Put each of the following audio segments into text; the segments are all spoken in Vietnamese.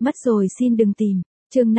Mất rồi xin đừng tìm. Chương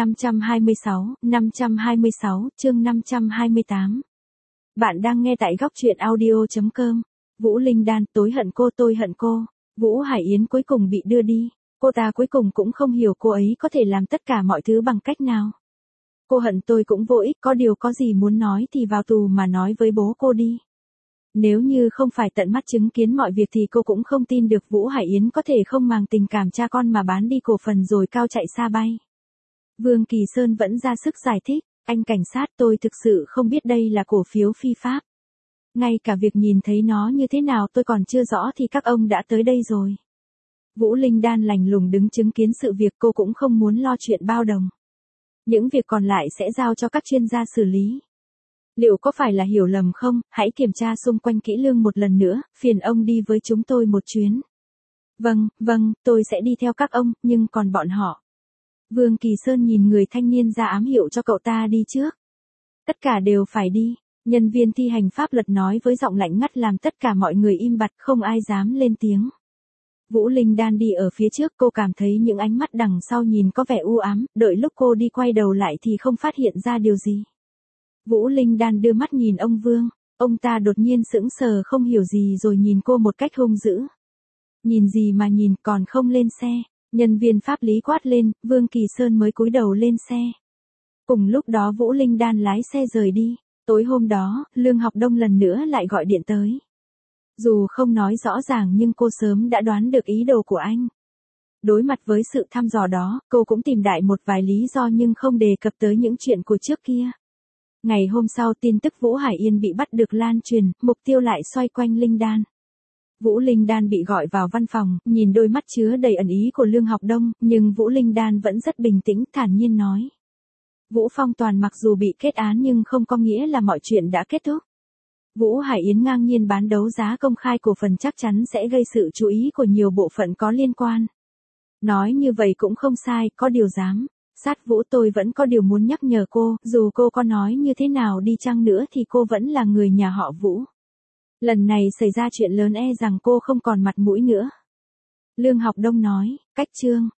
526, chương 528. Bạn đang nghe tại góc truyện audio.com. Vũ Linh Đan, tôi hận cô. Vũ Hải Yến cuối cùng bị đưa đi. Cô ta cuối cùng cũng không hiểu cô ấy có thể làm tất cả mọi thứ bằng cách nào. Cô hận tôi cũng vô ích, có điều có gì muốn nói thì vào tù mà nói với bố cô đi. Nếu như không phải tận mắt chứng kiến mọi việc thì cô cũng không tin được Vũ Hải Yến có thể không màng tình cảm cha con mà bán đi cổ phần rồi cao chạy xa bay. Vương Kỳ Sơn vẫn ra sức giải thích, anh cảnh sát, tôi thực sự không biết đây là cổ phiếu phi pháp. Ngay cả việc nhìn thấy nó như thế nào tôi còn chưa rõ thì các ông đã tới đây rồi. Vũ Linh Đan lạnh lùng đứng chứng kiến sự việc, cô cũng không muốn lo chuyện bao đồng. Những việc còn lại sẽ giao cho các chuyên gia xử lý. Liệu có phải là hiểu lầm không, hãy kiểm tra xung quanh kỹ lưỡng một lần nữa, phiền ông đi với chúng tôi một chuyến. Vâng, tôi sẽ đi theo các ông, nhưng còn bọn họ. Vương Kỳ Sơn nhìn người thanh niên ra ám hiệu cho cậu ta đi trước. Tất cả đều phải đi, nhân viên thi hành pháp luật nói với giọng lạnh ngắt làm tất cả mọi người im bặt, không ai dám lên tiếng. Vũ Linh Đan đi ở phía trước, cô cảm thấy những ánh mắt đằng sau nhìn có vẻ u ám, đợi lúc cô đi quay đầu lại thì không phát hiện ra điều gì. Vũ Linh Đan đưa mắt nhìn ông Vương, ông ta đột nhiên sững sờ không hiểu gì rồi nhìn cô một cách hung dữ. Nhìn gì mà nhìn, còn không lên xe. Nhân viên pháp lý quát lên, Vương Kỳ Sơn mới cúi đầu lên xe. Cùng lúc đó Vũ Linh Đan lái xe rời đi. Tối hôm đó, Lương Học Đông lần nữa lại gọi điện tới. Dù không nói rõ ràng nhưng cô sớm đã đoán được ý đồ của anh. Đối mặt với sự thăm dò đó, cô cũng tìm đại một vài lý do nhưng không đề cập tới những chuyện của trước kia. Ngày hôm sau tin tức Vũ Hải Yên bị bắt được lan truyền, mục tiêu lại xoay quanh Linh Đan. Vũ Linh Đan bị gọi vào văn phòng, nhìn đôi mắt chứa đầy ẩn ý của Lương Học Đông, nhưng Vũ Linh Đan vẫn rất bình tĩnh, thản nhiên nói. Vũ Phong Toàn mặc dù bị kết án nhưng không có nghĩa là mọi chuyện đã kết thúc. Vũ Hải Yến ngang nhiên bán đấu giá công khai cổ phần chắc chắn sẽ gây sự chú ý của nhiều bộ phận có liên quan. Nói như vậy cũng không sai, có điều giám sát Vũ, tôi vẫn có điều muốn nhắc nhở cô, dù cô có nói như thế nào đi chăng nữa thì cô vẫn là người nhà họ Vũ. Lần này xảy ra chuyện lớn e rằng cô không còn mặt mũi nữa. Lương Học Đông nói, cách chương.